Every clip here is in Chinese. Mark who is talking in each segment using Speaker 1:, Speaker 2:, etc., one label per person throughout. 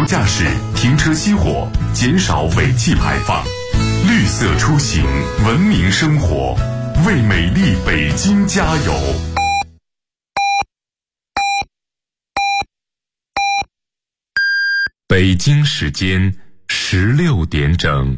Speaker 1: 驾驶，停车熄火，减少尾气排放。绿色出行，文明生活，为美丽北京加油！北京时间16点整。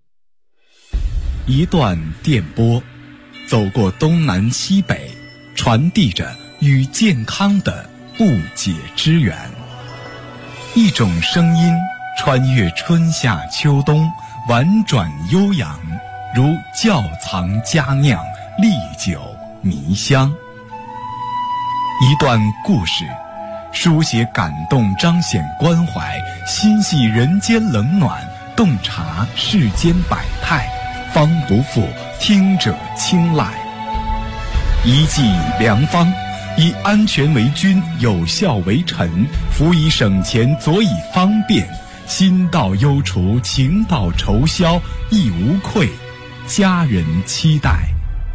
Speaker 2: 一段电波，走过东南西北，传递着与健康的不解之缘。一种声音穿越春夏秋冬，婉转悠扬，如窖藏佳酿，历久弥香。一段故事，书写感动，彰显关怀，心系人间冷暖，洞察世间百态，方不负听者青睐。一剂良方，以安全为君，有效为臣，辅以省钱，佐以方便，心到忧除，情到愁消，亦无愧，家人期待。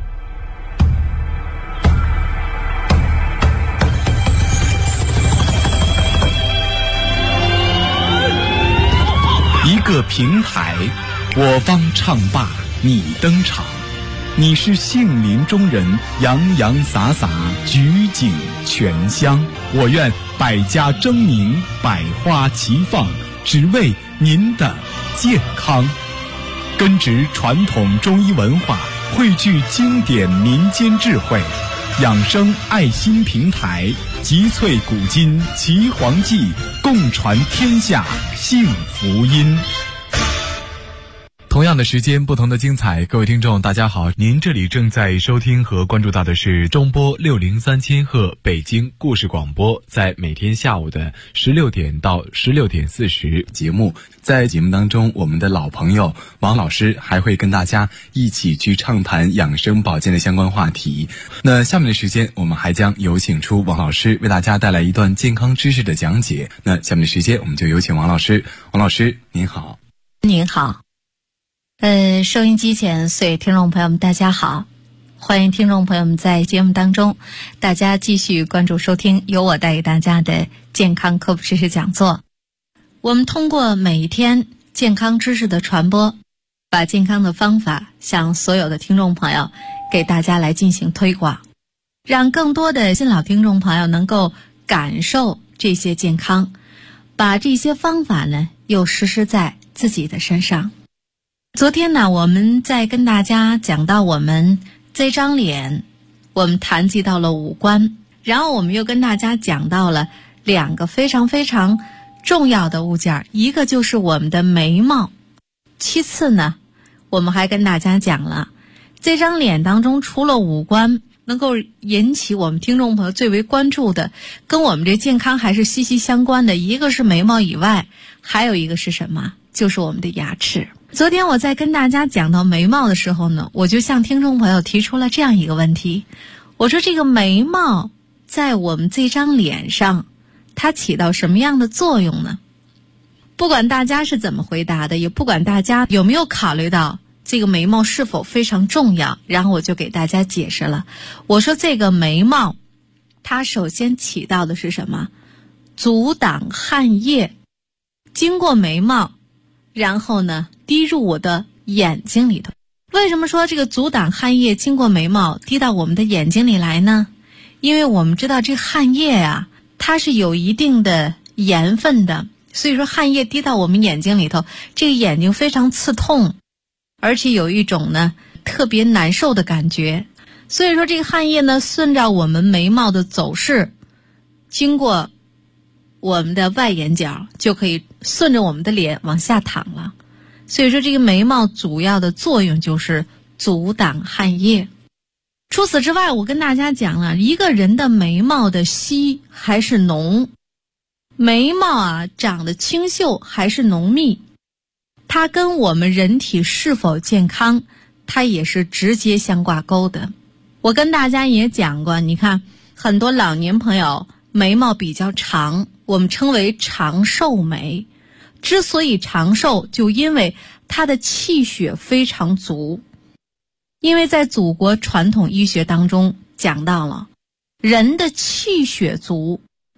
Speaker 2: 一个平台，我方唱罢你登场。你是杏林中人，洋洋洒洒，举景全香。我愿百家争鸣，百花齐放，只为您的健康。根植传统中医文化，汇聚经典民间智慧，养生爱心平台，集萃古今奇黄记，共传天下幸福音。同样的时间，不同的精彩。各位听众大家好，您这里正在收听和关注到的是中波603千赫北京故事广播，在每天下午的16点到16点40节目。在节目当中，我们的老朋友王老师还会跟大家一起去畅谈养生保健的相关话题。那下面的时间，我们还将有请出王老师为大家带来一段健康知识的讲解。那下面的时间，我们就有请王老师。王老师您好。
Speaker 3: 您好。收音机前所有听众朋友们大家好，欢迎听众朋友们在节目当中大家继续关注收听由我带给大家的健康科普知识讲座。我们通过每一天健康知识的传播，把健康的方法向所有的听众朋友给大家来进行推广，让更多的新老听众朋友能够感受这些健康，把这些方法呢又实施在自己的身上。昨天呢，我们在跟大家讲到我们这张脸，我们谈及到了五官，然后我们又跟大家讲到了两个非常非常重要的物件，一个就是我们的眉毛，其次呢，我们还跟大家讲了这张脸当中除了五官能够引起我们听众朋友最为关注的，跟我们这健康还是息息相关的，一个是眉毛以外，还有一个是什么？就是我们的牙齿。昨天我在跟大家讲到眉毛的时候呢，我就向听众朋友提出了这样一个问题，我说这个眉毛在我们这张脸上它起到什么样的作用呢？不管大家是怎么回答的，也不管大家有没有考虑到这个眉毛是否非常重要，然后我就给大家解释了。我说这个眉毛它首先起到的是什么？阻挡汗液经过眉毛，然后呢滴入我的眼睛里头。为什么说这个阻挡汗液经过眉毛滴到我们的眼睛里来呢？因为我们知道这汗液啊，它是有一定的盐分的，所以说汗液滴到我们眼睛里头，这个眼睛非常刺痛，而且有一种呢特别难受的感觉。所以说这个汗液呢顺着我们眉毛的走势，经过我们的外眼角，就可以顺着我们的脸往下淌了。所以说这个眉毛主要的作用就是阻挡汗液。除此之外，我跟大家讲了一个人的眉毛的稀还是浓，眉毛啊长得清秀还是浓密，它跟我们人体是否健康它也是直接相挂钩的。我跟大家也讲过，你看很多老年朋友眉毛比较长，我们称为长寿眉。之所以长寿，就因为它的气血非常足。因为在祖国传统医学当中讲到了，人的气血足，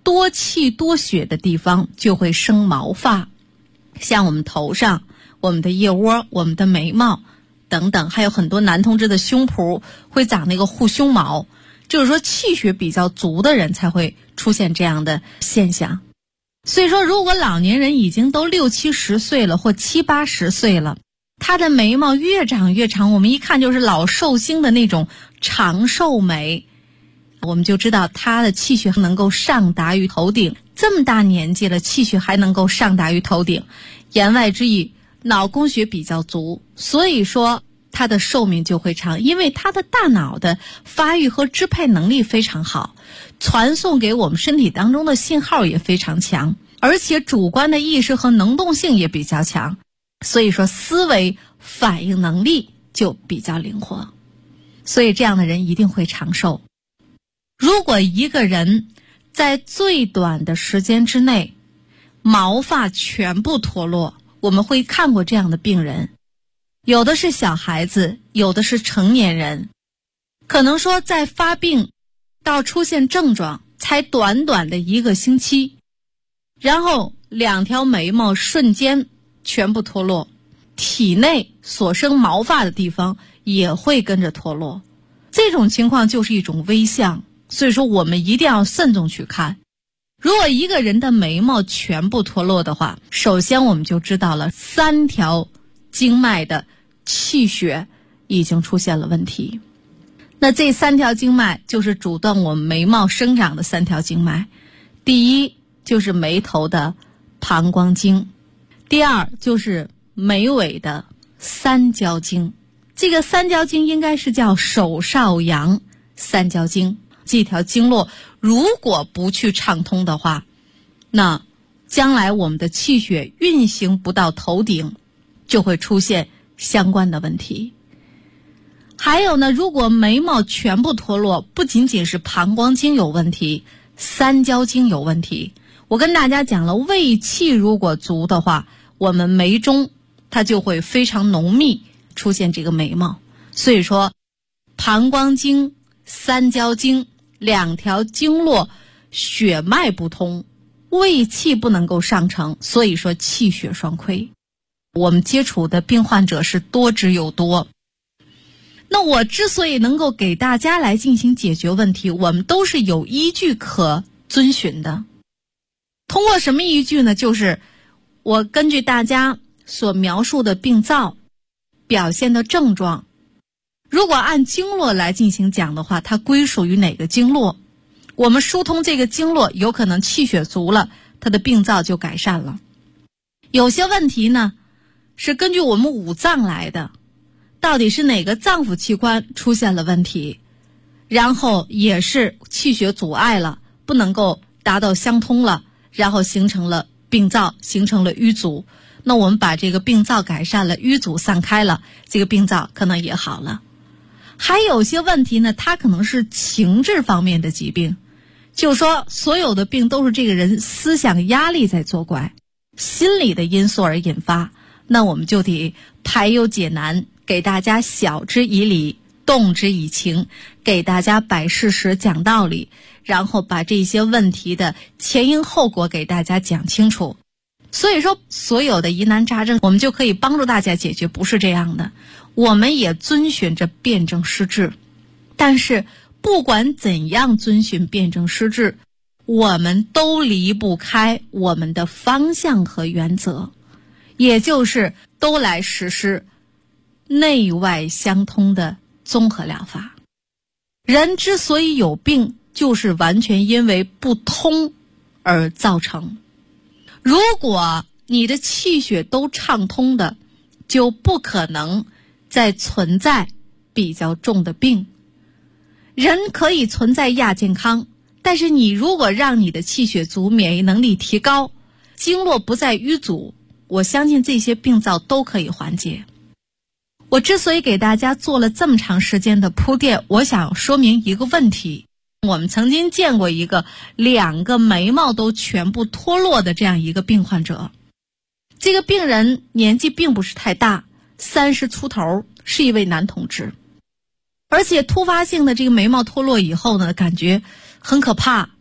Speaker 3: 多气多血的地方就会生毛发，像我们头上、我们的腋窝、我们的眉毛等等，还有很多男同志的胸脯会长那个护胸毛，就是说气血比较足的人才会出现这样的现象。所以说如果老年人已经都60、70岁了或70、80岁了，他的眉毛越长越长，我们一看就是老寿星的那种长寿眉，我们就知道他的气血能够上达于头顶，这么大年纪了，气血还能够上达于头顶，言外之意脑供血比较足，所以说他的寿命就会长，因为他的大脑的发育和支配能力非常好，传送给我们身体当中的信号也非常强，而且主观的意识和能动性也比较强，所以说思维反应能力就比较灵活，所以这样的人一定会长寿。如果一个人在最短的时间之内毛发全部脱落，我们会看过这样的病人，有的是小孩子，有的是成年人，可能说在发病到出现症状才短短的1个星期，然后2条眉毛瞬间全部脱落，体内所生毛发的地方也会跟着脱落，这种情况就是一种危象，所以说我们一定要慎重去看。如果一个人的眉毛全部脱落的话，首先我们就知道了3条经脉的气血已经出现了问题。那这3条经脉就是阻断我们眉毛生长的3条经脉。第一就是眉头的膀胱经，第二就是眉尾的三焦经，这个三焦经应该是叫手少阳三焦经。这条经络如果不去畅通的话，那将来我们的气血运行不到头顶，就会出现相关的问题。还有呢，如果眉毛全部脱落，不仅仅是膀胱经有问题，三焦经有问题。我跟大家讲了，胃气如果足的话，我们眉中它就会非常浓密，出现这个眉毛。所以说膀胱经、三焦经2条经络血脉不通，胃气不能够上承，所以说气血双亏。我们接触的病患者是多之又多。那我之所以能够给大家来进行解决问题，我们都是有依据可遵循的。通过什么依据呢？就是我根据大家所描述的病灶表现的症状，如果按经络来进行讲的话，它归属于哪个经络，我们疏通这个经络，有可能气血足了，它的病灶就改善了。有些问题呢是根据我们五脏来的，到底是哪个脏腑器官出现了问题，然后也是气血阻碍了，不能够达到相通了，然后形成了病灶，形成了瘀阻。那我们把这个病灶改善了，瘀阻散开了，这个病灶可能也好了。还有些问题呢，它可能是情志方面的疾病，就是说所有的病都是这个人思想压力在作怪，心理的因素而引发，那我们就得排忧解难，给大家晓之以理，动之以情，给大家摆事实讲道理，然后把这些问题的前因后果给大家讲清楚。所以说所有的疑难杂症我们就可以帮助大家解决，不是这样的，我们也遵循着辨证施治。但是不管怎样遵循辨证施治，我们都离不开我们的方向和原则，也就是都来实施内外相通的综合疗法。人之所以有病，就是完全因为不通而造成。如果你的气血都畅通的，就不可能再存在比较重的病。人可以存在亚健康，但是你如果让你的气血足，免疫能力提高，经络不再淤阻，我相信这些病灶都可以缓解。我之所以给大家做了这么长时间的铺垫，我想说明一个问题。我们曾经见过一个2个眉毛都全部脱落的这样一个病患者，这个病人年纪并不是太大，30出头，是一位男同志，而且突发性的这个眉毛脱落以后呢，感觉很可怕，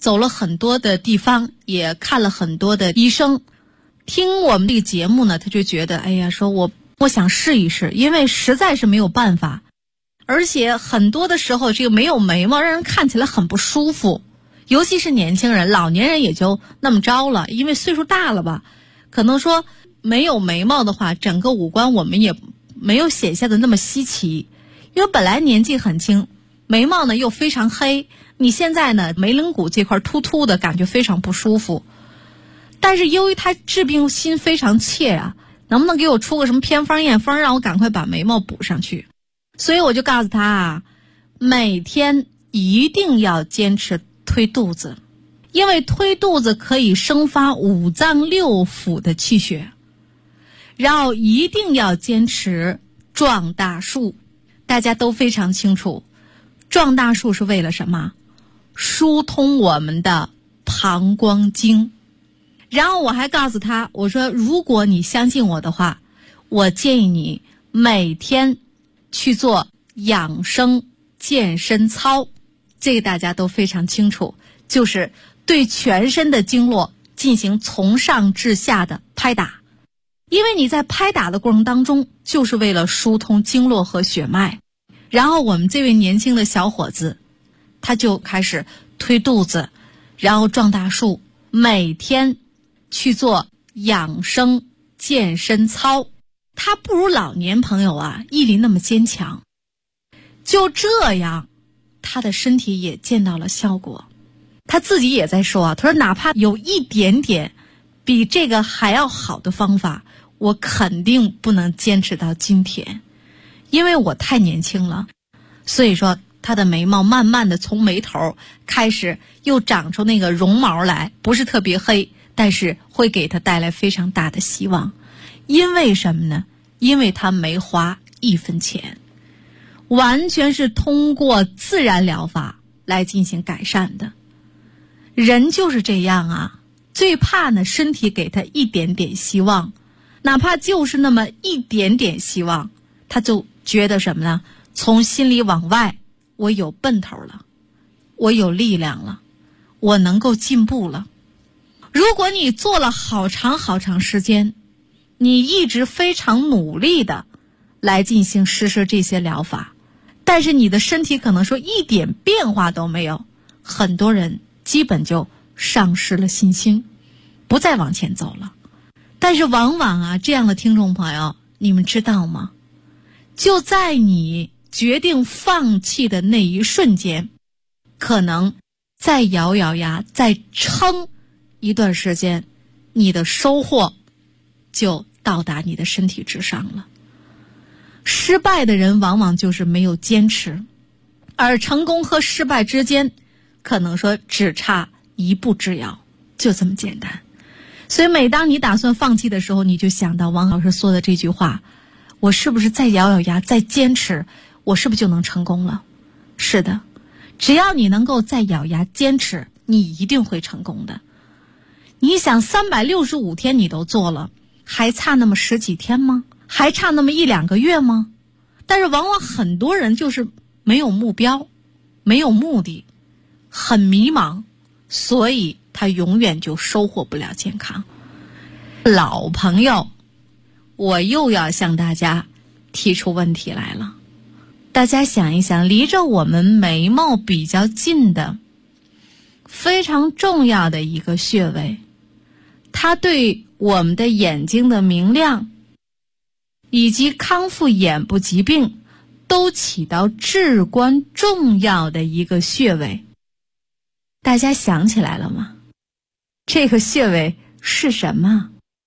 Speaker 3: 走了很多的地方，也看了很多的医生。听我们这个节目呢，他就觉得，哎呀，说我想试一试，因为实在是没有办法。而且很多的时候，这个没有眉毛让人看起来很不舒服，尤其是年轻人，老年人也就那么着了，因为岁数大了吧，可能说没有眉毛的话，整个五官我们也没有显现的那么稀奇，因为本来年纪很轻，眉毛呢又非常黑，你现在呢眉棱骨这块突突的感觉非常不舒服。但是由于他治病心非常切啊，能不能给我出个什么偏方验方，让我赶快把眉毛补上去？所以我就告诉他啊，每天一定要坚持推肚子，因为推肚子可以生发五脏六腑的气血。然后一定要坚持壮大树，大家都非常清楚，壮大树是为了什么？疏通我们的膀胱经。然后我还告诉他，我说如果你相信我的话，我建议你每天去做养生健身操，这个大家都非常清楚，就是对全身的经络进行从上至下的拍打。因为你在拍打的过程当中，就是为了疏通经络和血脉。然后我们这位年轻的小伙子，他就开始推肚子，然后壮大树，每天去做养生健身操。他不如老年朋友啊毅力那么坚强，就这样他的身体也见到了效果。他自己也在说啊，他说哪怕有一点点比这个还要好的方法，我肯定不能坚持到今天，因为我太年轻了。所以说他的眉毛慢慢的从眉头开始又长出那个绒毛来，不是特别黑，但是会给他带来非常大的希望。因为什么呢？因为他没花一分钱，完全是通过自然疗法来进行改善的。人就是这样啊，最怕呢身体给他一点点希望，哪怕就是那么一点点希望，他就觉得什么呢？从心里往外，我有奔头了，我有力量了，我能够进步了。如果你做了好长好长时间，你一直非常努力的来进行实施这些疗法，但是你的身体可能说一点变化都没有，很多人基本就丧失了信心，不再往前走了。但是往往啊，这样的听众朋友，你们知道吗？就在你决定放弃的那一瞬间，可能再咬咬牙，再撑一段时间，你的收获就到达你的身体之上了。失败的人往往就是没有坚持，而成功和失败之间可能说只差一步之遥，就这么简单。所以每当你打算放弃的时候，你就想到王老师说的这句话，我是不是再咬咬牙再坚持，我是不是就能成功了？是的，只要你能够再咬牙坚持，你一定会成功的。你想365天你都做了，还差那么10几天吗？还差那么1、2个月吗？但是往往很多人就是没有目标，没有目的，很迷茫，所以他永远就收获不了健康。老朋友，我又要向大家提出问题来了。大家想一想，离着我们眉毛比较近的非常重要的一个穴位，它对我们的眼睛的明亮以及康复眼部疾病都起到至关重要的一个穴位。大家想起来了吗？这个穴位是什么？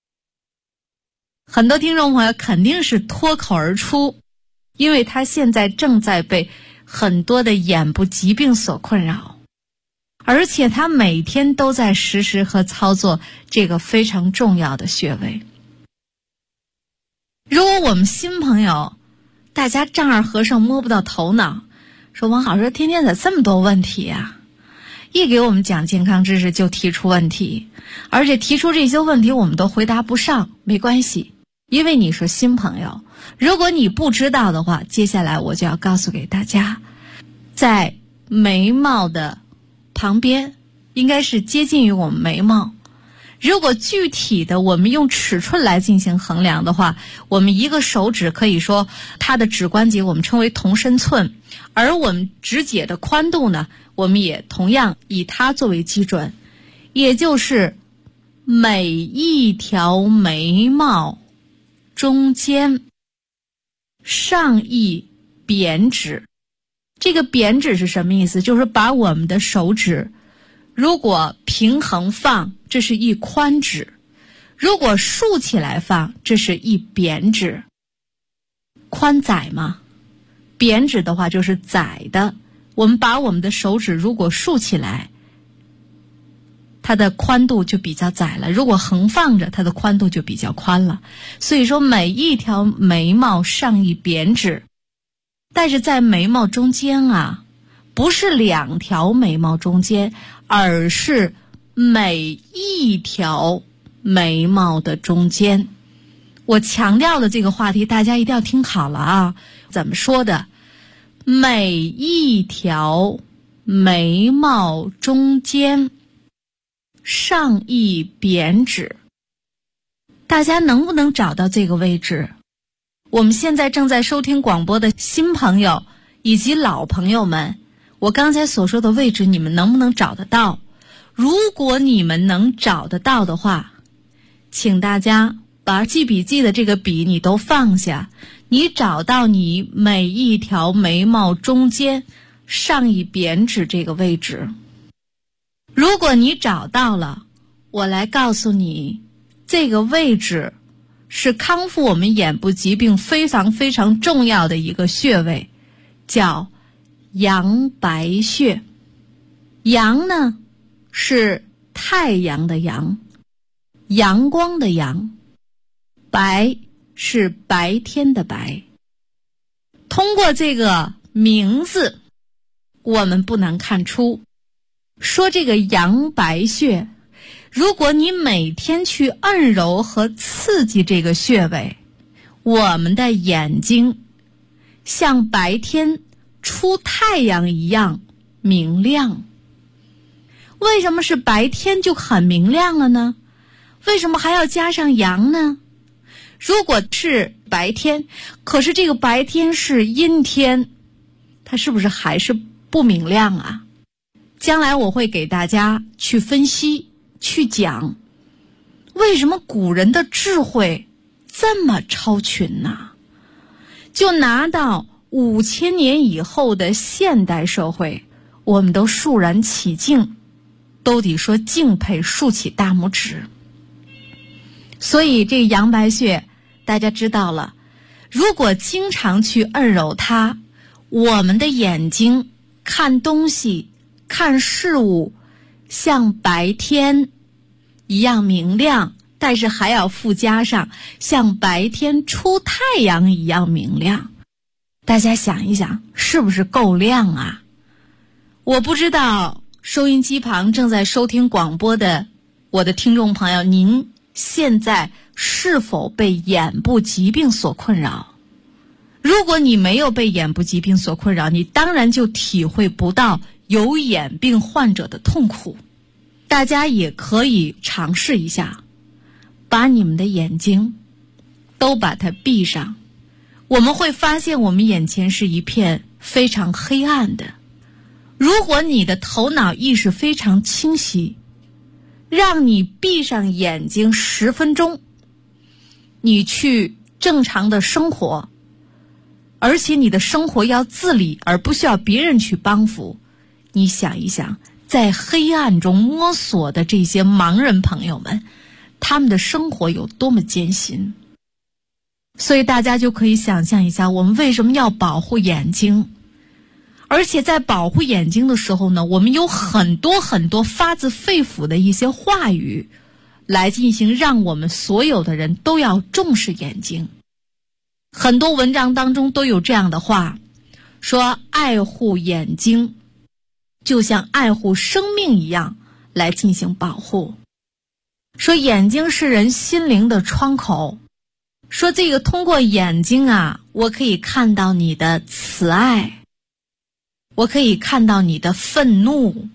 Speaker 3: 很多听众朋友肯定是脱口而出，因为他现在正在被很多的眼部疾病所困扰，而且他每天都在实施和操作这个非常重要的穴位。如果我们新朋友大家丈二和尚摸不到头脑，说王老师天天咋这么多问题啊，一给我们讲健康知识就提出问题，而且提出这些问题我们都回答不上，没关系，因为你是新朋友。如果你不知道的话，接下来我就要告诉给大家，在眉毛的旁边应该是接近于我们眉毛。如果具体的我们用尺寸来进行衡量的话，我们一个手指可以说它的指关节我们称为同身寸，而我们指节的宽度呢，我们也同样以它作为基准，也就是每一条眉毛中间上一扁指。这个扁指是什么意思？就是把我们的手指如果平衡放，这是一宽指；如果竖起来放，这是一扁指。宽窄嘛，扁指的话就是窄的。我们把我们的手指如果竖起来，它的宽度就比较窄了；如果横放着，它的宽度就比较宽了。所以说每一条眉毛上一扁指，但是在眉毛中间啊，不是两条眉毛中间，而是每一条眉毛的中间。我强调的这个话题大家一定要听好了啊！怎么说的？每一条眉毛中间上一扁指，大家能不能找到这个位置？我们现在正在收听广播的新朋友以及老朋友们，我刚才所说的位置你们能不能找得到？如果你们能找得到的话，请大家把记笔记的这个笔你都放下，你找到你每一条眉毛中间上一扁指这个位置。如果你找到了，我来告诉你，这个位置是康复我们眼部疾病非常非常重要的一个穴位，叫阳白穴。阳呢是太阳的阳，阳光的阳，白是白天的白。通过这个名字，我们不难看出，说这个阳白穴，如果你每天去按揉和刺激这个穴位，我们的眼睛像白天出太阳一样明亮。为什么是白天就很明亮了呢？为什么还要加上阳呢？如果是白天，可是这个白天是阴天，它是不是还是不明亮啊？将来我会给大家去分析去讲，为什么古人的智慧这么超群呢？就拿到5000年以后的现代社会，我们都肃然起敬，都得说敬佩，竖起大拇指。所以这个阳白穴大家知道了，如果经常去按揉它，我们的眼睛看东西看事物像白天一样明亮，但是还要附加上像白天出太阳一样明亮。大家想一想，是不是够亮啊？我不知道收音机旁正在收听广播的我的听众朋友，您现在是否被眼部疾病所困扰？如果你没有被眼部疾病所困扰，你当然就体会不到有眼病患者的痛苦。大家也可以尝试一下，把你们的眼睛都把它闭上，我们会发现我们眼前是一片非常黑暗的。如果你的头脑意识非常清晰，让你闭上眼睛10分钟，你去正常的生活，而且你的生活要自理，而不需要别人去帮扶。你想一想，在黑暗中摸索的这些盲人朋友们，他们的生活有多么艰辛。所以大家就可以想象一下，我们为什么要保护眼睛。而且在保护眼睛的时候呢，我们有很多很多发自肺腑的一些话语来进行让我们所有的人都要重视眼睛。很多文章当中都有这样的话，说爱护眼睛就像爱护生命一样来进行保护。说眼睛是人心灵的窗口，说这个通过眼睛啊，我可以看到你的慈爱，我可以看到你的愤怒，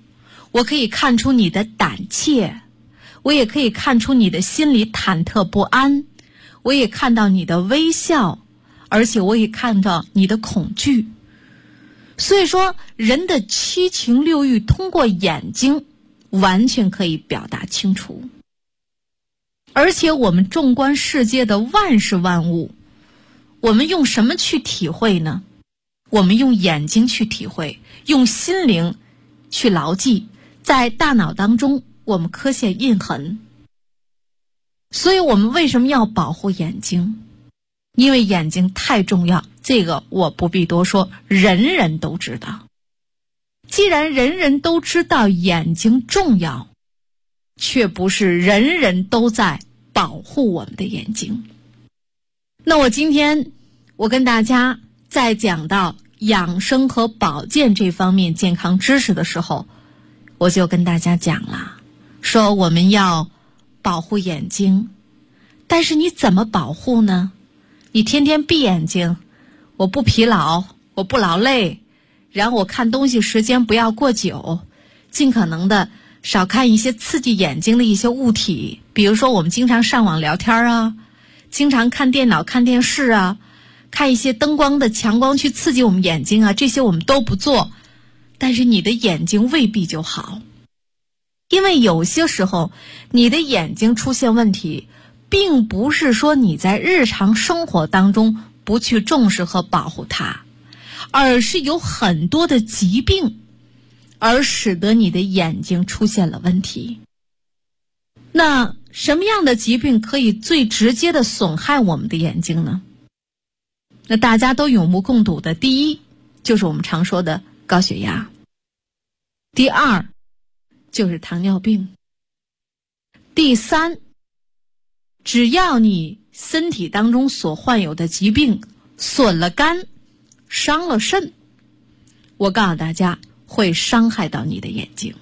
Speaker 3: 我可以看出你的胆怯，我也可以看出你的心里忐忑不安，我也看到你的微笑，而且我也看到你的恐惧。所以说，人的七情六欲通过眼睛完全可以表达清楚。而且我们纵观世界的万事万物，我们用什么去体会呢？我们用眼睛去体会，用心灵去牢记，在大脑当中我们刻下印痕。所以我们为什么要保护眼睛？因为眼睛太重要，这个我不必多说，人人都知道。既然人人都知道眼睛重要，却不是人人都在保护我们的眼睛。那我今天跟大家在讲到养生和保健这方面健康知识的时候，我就跟大家讲了，说我们要保护眼睛，但是你怎么保护呢？你天天闭眼睛，我不疲劳，我不劳累，然后我看东西时间不要过久，尽可能的少看一些刺激眼睛的一些物体，比如说我们经常上网聊天啊，经常看电脑看电视啊，看一些灯光的强光去刺激我们眼睛啊，这些我们都不做，但是你的眼睛未必就好。因为有些时候你的眼睛出现问题，并不是说你在日常生活当中不去重视和保护它，而是有很多的疾病而使得你的眼睛出现了问题。那什么样的疾病可以最直接的损害我们的眼睛呢？那大家都有目共睹的，第一就是我们常说的高血压，第二就是糖尿病，第三，只要你身体当中所患有的疾病损了肝伤了肾，我告诉大家会伤害到你的眼睛。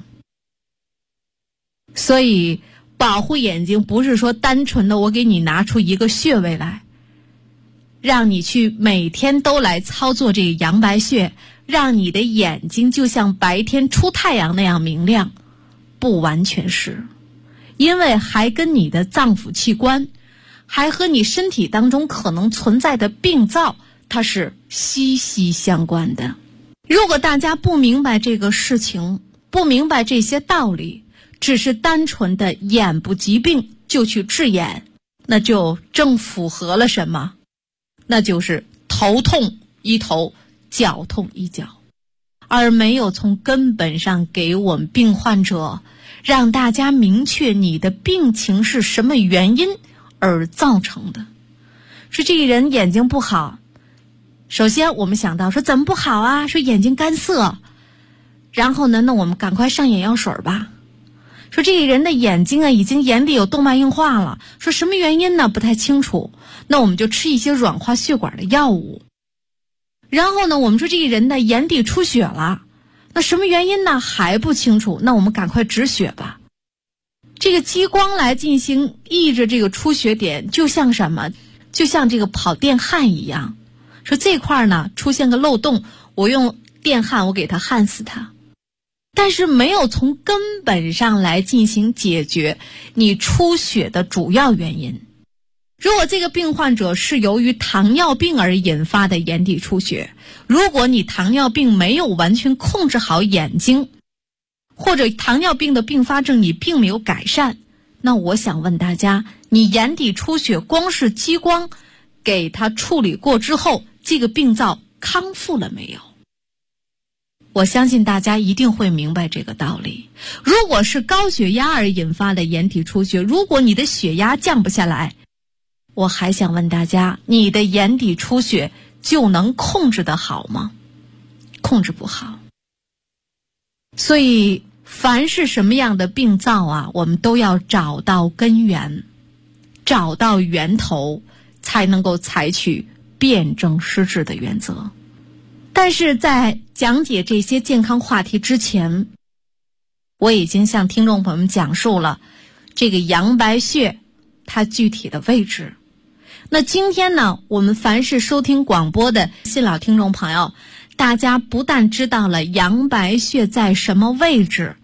Speaker 3: 所以保护眼睛不是说单纯的我给你拿出一个穴位来，让你去每天都来操作这个阳白穴，让你的眼睛就像白天出太阳那样明亮，不完全是，因为还跟你的脏腑器官，还和你身体当中可能存在的病灶，它是息息相关的。如果大家不明白这个事情，不明白这些道理，只是单纯的眼部疾病就去治眼，那就正符合了什么？那就是头痛医头，脚痛医脚，而没有从根本上给我们病患者让大家明确你的病情是什么原因而造成的。说这个人眼睛不好，首先我们想到说怎么不好啊？说眼睛干涩，然后呢，那我们赶快上眼药水吧。说这个人的眼睛啊，已经眼底有动脉硬化了，说什么原因呢？不太清楚，那我们就吃一些软化血管的药物。然后呢，我们说这个人的眼底出血了，那什么原因呢？还不清楚，那我们赶快止血吧。这个激光来进行抑制这个出血点，就像什么？就像这个跑电焊一样。说这块呢出现个漏洞，我用电焊我给它焊死它。但是没有从根本上来进行解决你出血的主要原因。如果这个病患者是由于糖尿病而引发的眼底出血，如果你糖尿病没有完全控制好眼睛，或者糖尿病的并发症你并没有改善，那我想问大家，你眼底出血光是激光给它处理过之后，这个病灶康复了没有？我相信大家一定会明白这个道理。如果是高血压而引发的眼底出血，如果你的血压降不下来，我还想问大家，你的眼底出血就能控制得好吗？控制不好。所以凡是什么样的病灶啊，我们都要找到根源，找到源头，才能够采取辨证施治的原则。但是在讲解这些健康话题之前，我已经向听众朋友们讲述了这个阳白穴它具体的位置。那今天呢，我们凡是收听广播的新老听众朋友，大家不但知道了阳白穴在什么位置，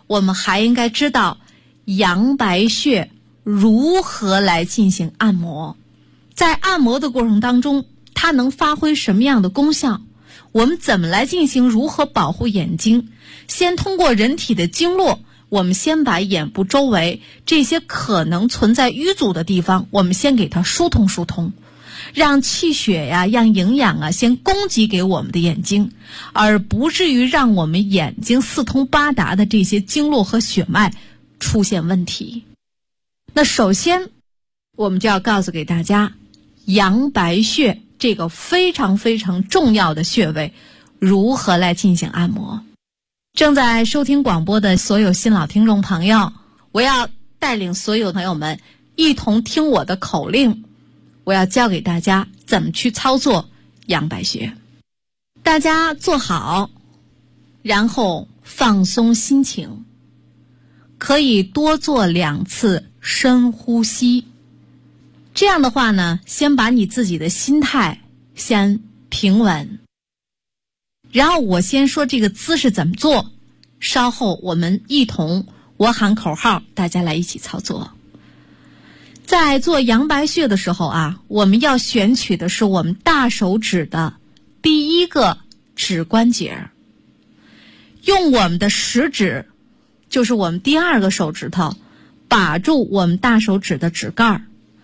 Speaker 3: 我们还应该知道阳白穴如何来进行按摩，在按摩的过程当中它能发挥什么样的功效，我们怎么来进行如何保护眼睛。先通过人体的经络，我们先把眼部周围这些可能存在淤阻的地方，我们先给它疏通疏通，让气血呀，让营养啊先供给给我们的眼睛，而不至于让我们眼睛四通八达的这些经络和血脉出现问题。那首先我们就要告诉给大家，阳白穴这个非常非常重要的穴位如何来进行按摩。正在收听广播的所有新老听众朋友，我要带领所有朋友们一同听我的口令，我要教给大家怎么去操作阳白穴。大家坐好，然后放松心情，可以多做2次深呼吸。这样的话呢，先把你自己的心态先平稳，然后我先说这个姿势怎么做，稍后我们一同我喊口号，大家来一起操作。在做阳白穴的时候啊，我们要选取的是我们大手指的第一个指关节，用我们的食指，就是我们第2个手指头，把住我们大手指的指盖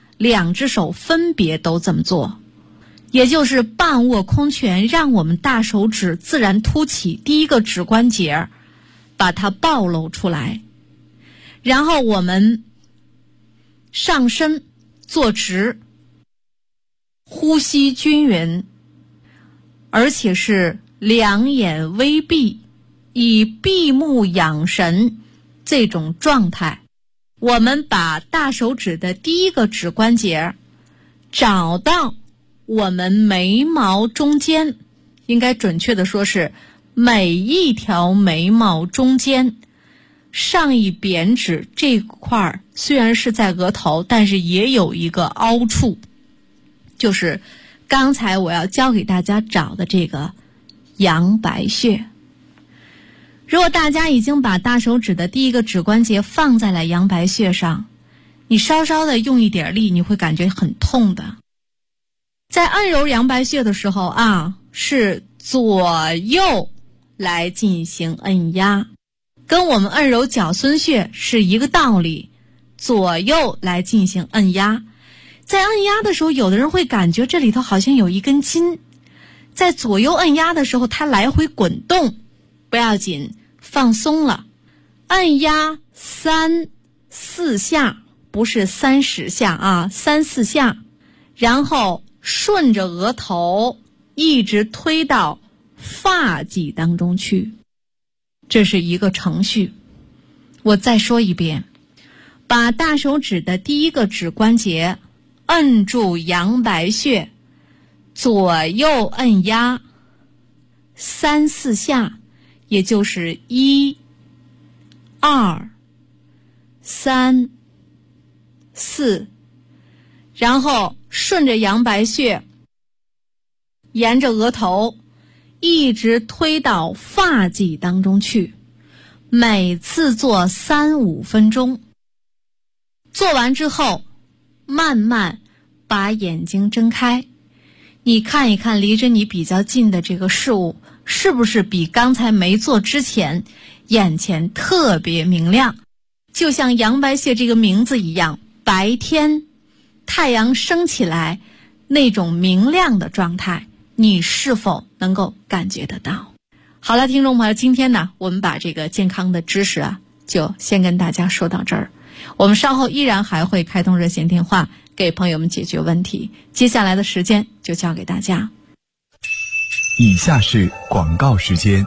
Speaker 3: ，2只手分别都这么做，也就是半握空拳，让我们大手指自然凸起第一个指关节，把它暴露出来。然后我们上身坐直，呼吸均匀，而且是两眼微闭，以闭目养神这种状态。我们把大手指的第一个指关节找到我们眉毛中间，应该准确的说是每一条眉毛中间上一扁指这块，虽然是在额头，但是也有一个凹处，就是刚才我要教给大家找的这个阳白穴。如果大家已经把大手指的第一个指关节放在了阳白穴上，你稍稍的用一点力，你会感觉很痛的。在按揉阳白穴的时候啊，是左右来进行按压，跟我们按揉角孙穴是一个道理，左右来进行按压。在按压的时候，有的人会感觉这里头好像有一根筋，在左右按压的时候它来回滚动，不要紧，放松了，按压3、4下，不是30下啊，3、4下，然后顺着额头一直推到发际当中去，这是一个程序。我再说一遍，把大手指的第一个指关节按住阳白穴，左右按压3、4下，也就是1、2、3、4，然后顺着阳白穴沿着额头一直推到发际当中去，每次做3、5分钟。做完之后慢慢把眼睛睁开，你看一看离着你比较近的这个事物是不是比刚才没做之前眼前特别明亮，就像阳白穴这个名字一样，白天太阳升起来那种明亮的状态，你是否能够感觉得到？好了，听众朋友，今天呢，我们把这个健康的知识啊，就先跟大家说到这儿。我们稍后依然还会开通热线电话，给朋友们解决问题。接下来的时间就交给大家。
Speaker 2: 以下是广告时间。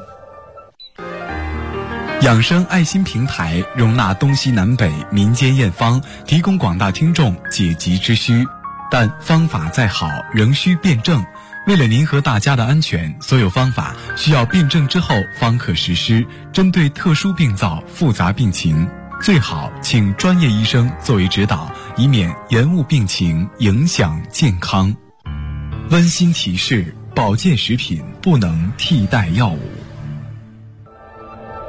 Speaker 2: 养生爱心平台容纳东西南北民间验方，提供广大听众解急之需，但方法再好仍需辩证。为了您和大家的安全，所有方法需要辩证之后方可实施。针对特殊病灶、复杂病情，最好请专业医生作为指导，以免延误病情，影响健康。温馨提示：保健食品不能替代药物。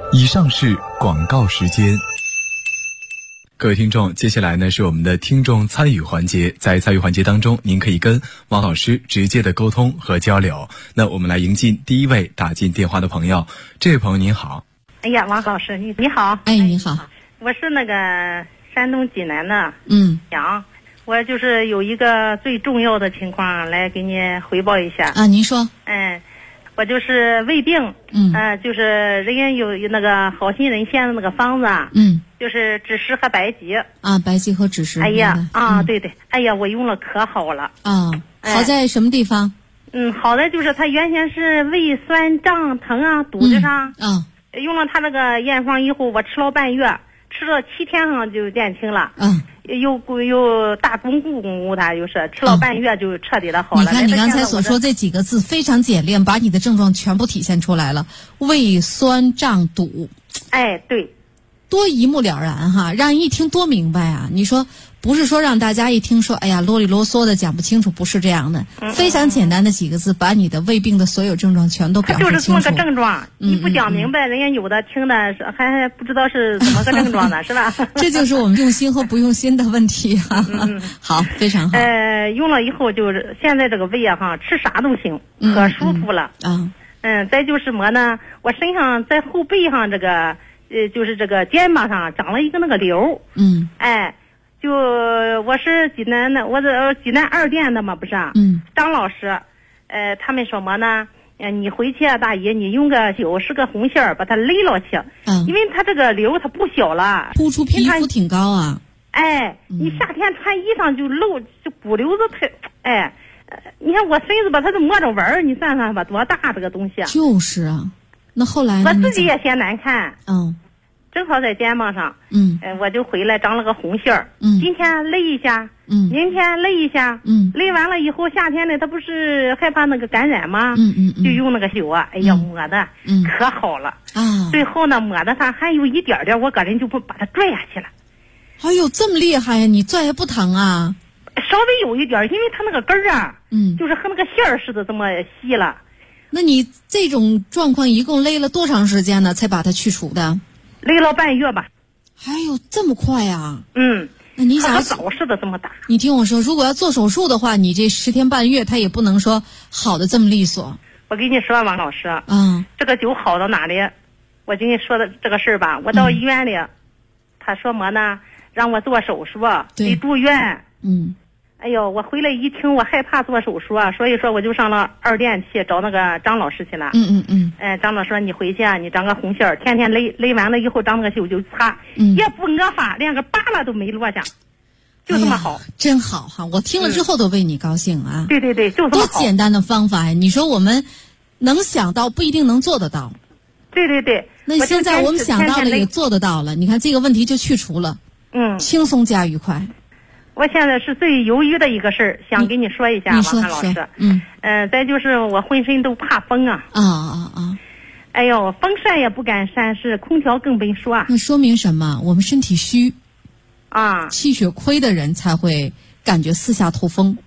Speaker 2: 以上是广告时间。各位听众，接下来呢是我们的听众参与环节，在参与环节当中，您可以跟王老师直接的沟通和交流。那我们来迎进第一位打进电话的朋友。这位朋友您好。
Speaker 4: 哎呀，王老师，你好。
Speaker 3: 哎，你好。
Speaker 4: 我是那个山东济南的。我就是有一个最重要的情况来给你汇报一下。
Speaker 3: 您说。
Speaker 4: 我就是胃病。就是人家有那个好心人献的那个方子。就是枳实和白及。
Speaker 3: 白及和枳实。
Speaker 4: 哎呀，对对，哎呀，我用了可好了。
Speaker 3: 好在什么地方？
Speaker 4: 好在就是他原先是胃酸胀疼啊，肚子上。用了他那个验方以后，我吃了半月，吃了7天上就减轻了。又大巩固它就是吃了半月就彻底的好了。
Speaker 3: 你看你刚才所说这几个字非常简练，把你的症状全部体现出来了。胃酸胀堵。
Speaker 4: 对。
Speaker 3: 多一目了然哈，让人一听多明白啊！你说不是说让大家一听说哎呀啰里啰嗦的讲不清楚，不是这样的，非常简单的几个字，把你的胃病的所有症状全都表示清楚。
Speaker 4: 就是这么个症状，你不讲明白，人家有的听的还不知道是怎么个症状呢，是吧？
Speaker 3: 这就是我们用心和不用心的问题啊。好，非常好。
Speaker 4: 用了以后就是现在这个胃啊吃啥都行，可舒服了。再就是什么呢？我身上在后背上这个。就是这个肩膀上长了一个那个瘤。就我是济南的，我这济南2店的嘛，不是？张老师，他们说么呢？你回去啊，大姨，你用个90个红线把它勒了去。因为它这个瘤它不小了，
Speaker 3: 突出皮肤挺高啊。
Speaker 4: 你夏天穿衣裳就露，就骨瘤子太，你看我身子吧，它都摸着纹儿，你算算吧，多大这个东西啊？
Speaker 3: 就是啊。那后来
Speaker 4: 呢？我自己也嫌难看。正好在肩膀上。我就回来长了个红线儿。今天勒一下。明天勒一下。勒完了以后，夏天呢，他不是害怕那个感染吗？就用那个灸啊，哎呀，抹的可好了。最后呢，抹的它还有一点点，我个人就不把它拽下去了。
Speaker 3: 哎呦，这么厉害呀！你拽也不疼啊？
Speaker 4: 稍微有一点，因为它那个根儿啊，就是和那个线儿似的这么细了。
Speaker 3: 那你这种状况一共勒了多长时间呢？才把它去除的？
Speaker 4: 勒了半月吧。
Speaker 3: 哎呦，这么快啊！那你想
Speaker 4: 早似的这么大？
Speaker 3: 你听我说，如果要做手术的话，你这10天半月，它也不能说好的这么利索。
Speaker 4: 我跟你说，王老师，这个灸好到哪里？我跟你说的这个事儿吧，我到医院里，他说么呢？让我做手术，得住院。哎呦，我回来一听，我害怕做手术啊，所以说我就上了2店去找那个张老师去了。张老师说你回去啊，你长个红线儿，天天勒完了以后长那个灸就擦，也不恶化，连个疤了都没落下，就这么好。
Speaker 3: 真好哈！我听了之后都为你高兴啊。
Speaker 4: 对，就这么好。
Speaker 3: 多简单的方法呀！你说我们能想到，不一定能做得到。
Speaker 4: 对。
Speaker 3: 那现在我们想到了，也做得到了。你看这个问题就去除了。轻松加愉快。
Speaker 4: 我现在是最犹豫的一个事儿，想跟你说一下，王汉老师。再就是我浑身都怕风啊。哎呦，风扇也不敢扇，是空调更别说。
Speaker 3: 那说明什么？我们身体虚。气血亏的人才会感觉四下透风。